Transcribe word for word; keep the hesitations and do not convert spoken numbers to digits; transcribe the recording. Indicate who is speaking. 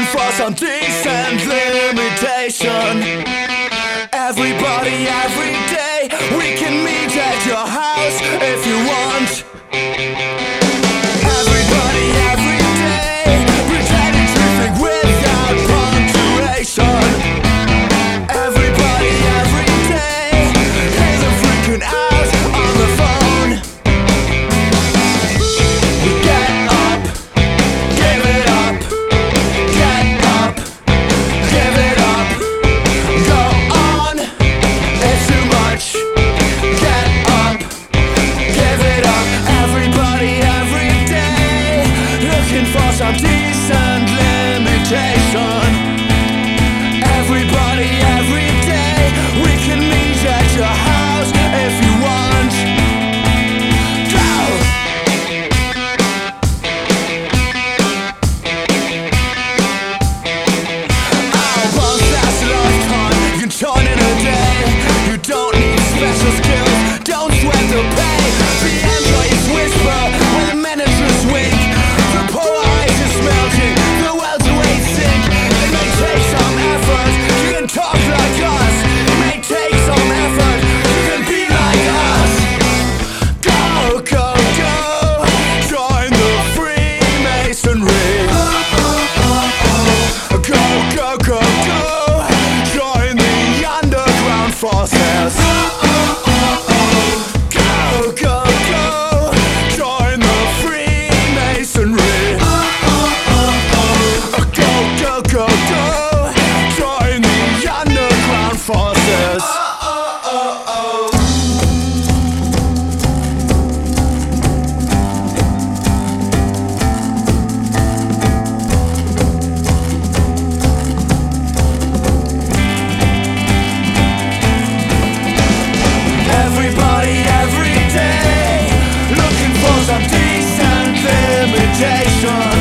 Speaker 1: for some decent limitation. Everybody, every day, we can meet at your house if you want. Everybody, every day, pretending to think without punctuation. Everybody, every day, hear them freaking out on the phone. We get up, give it up, get up, give it up, go on, it's too much. Get up, give it up, everybody, every day, looking for some decent limitation. Everybody, every day, we can meet at your house if you want. Go! Oh, once that's a lifetime, you can turn in a day. You don't need special skills, don't sweat the pay. The employees whisper when the manager's weak. The poor eyes is melting, the world's waiting. It may take some effort, you can talk like us. It may take some effort, you can be like us. Go, go, go, join the Freemasonry. Go, go, go, go, join the underground forces. Go, go, go, join the Freemasonry. Go, go, go, go, join the underground forces. Everybody, every day, looking for some decent limitation.